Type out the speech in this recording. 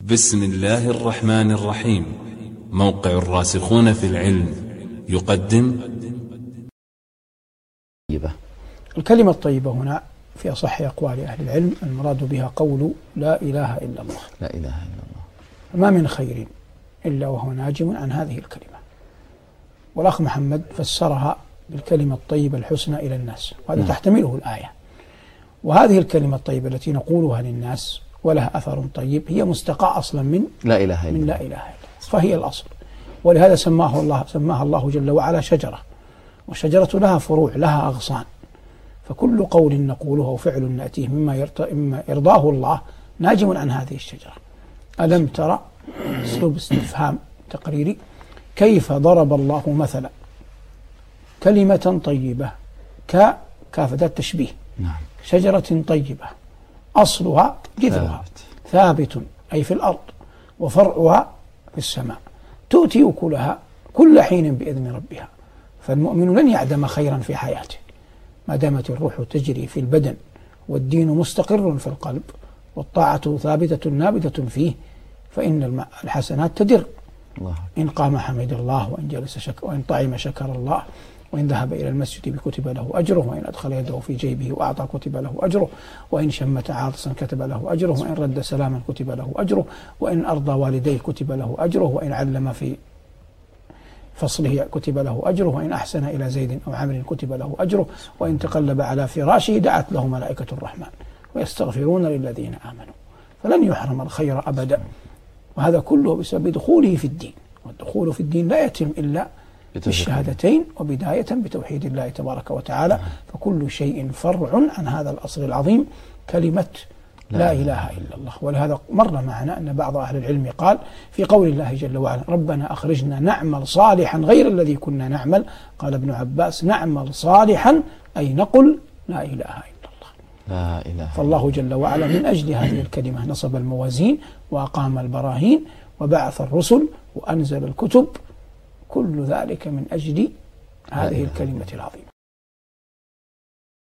بسم الله الرحمن الرحيم. موقع الراسخون في العلم يقدم. الكلمة الطيبة هنا في أصح أقوال أهل العلم المراد بها قول لا إله إلا الله. لا إله إلا الله. ما من خير إلا وهو ناجم عن هذه الكلمة. والأخ محمد فسرها بالكلمة الطيبة الحسنى إلى الناس، وهذا تحتمله الآية. وهذه الكلمة الطيبة التي نقولها للناس ولها أثر طيب هي مستقى أصلا من لا إله إلا الله. من لا إله إلا الله، فهي الأصل. ولهذا سماها الله جل وعلا شجرة، والشجرة لها فروع لها أغصان، فكل قول نقوله وفعل نأتيه مما يرضاه الله ناجم عن هذه الشجرة. ألم ترى، أسلوب استفهام تقريري، كيف ضرب الله مثلا كلمة طيبة كافة التشبيه، شجرة طيبة أصلها جذرها ثابت أي في الأرض، وفرعها في السماء، تؤتي أكلها كل حين بإذن ربها. فالمؤمن لن يعدم خيرا في حياته ما دامت الروح تجري في البدن، والدين مستقر في القلب، والطاعة ثابتة نابتة فيه، فإن الحسنات تدر. إن قام حمد الله، وإن جلس شكر، وإن طعم شكر الله، وإن ذهب إلى المسجد كتب له أجره، وإن أدخل يده في جيبه وأعطى كتب له أجره، وإن شمت عاطسا كتب له أجره، وإن رد سلاما كتب له أجره، وإن أرضى والديه كتب له أجره، وإن علم في فصله كتب له أجره، وإن أحسن إلى زيد أو عمرو كتب له أجره، وإن تقلب على فراشه دعت له ملائكة الرحمن ويستغفرون للذين آمنوا، فلن يحرم الخير أبدا. وهذا كله بسبب دخوله في الدين، والدخول في الدين لا يتم إلا بالشهادتين، وبداية بتوحيد الله تبارك وتعالى. فكل شيء فرع عن هذا الأصل العظيم كلمة لا إله إلا الله. ولهذا مر معنا أن بعض أهل العلم قال في قول الله جل وعلا ربنا أخرجنا نعمل صالحا غير الذي كنا نعمل، قال ابن عباس نعمل صالحا أي نقل لا إله إلا الله. لا إله. فالله جل وعلا من أجل هذه الكلمة نصب الموازين وأقام البراهين وبعث الرسل وأنزل الكتب، كل ذلك من أجل هذه الكلمة العظيمة.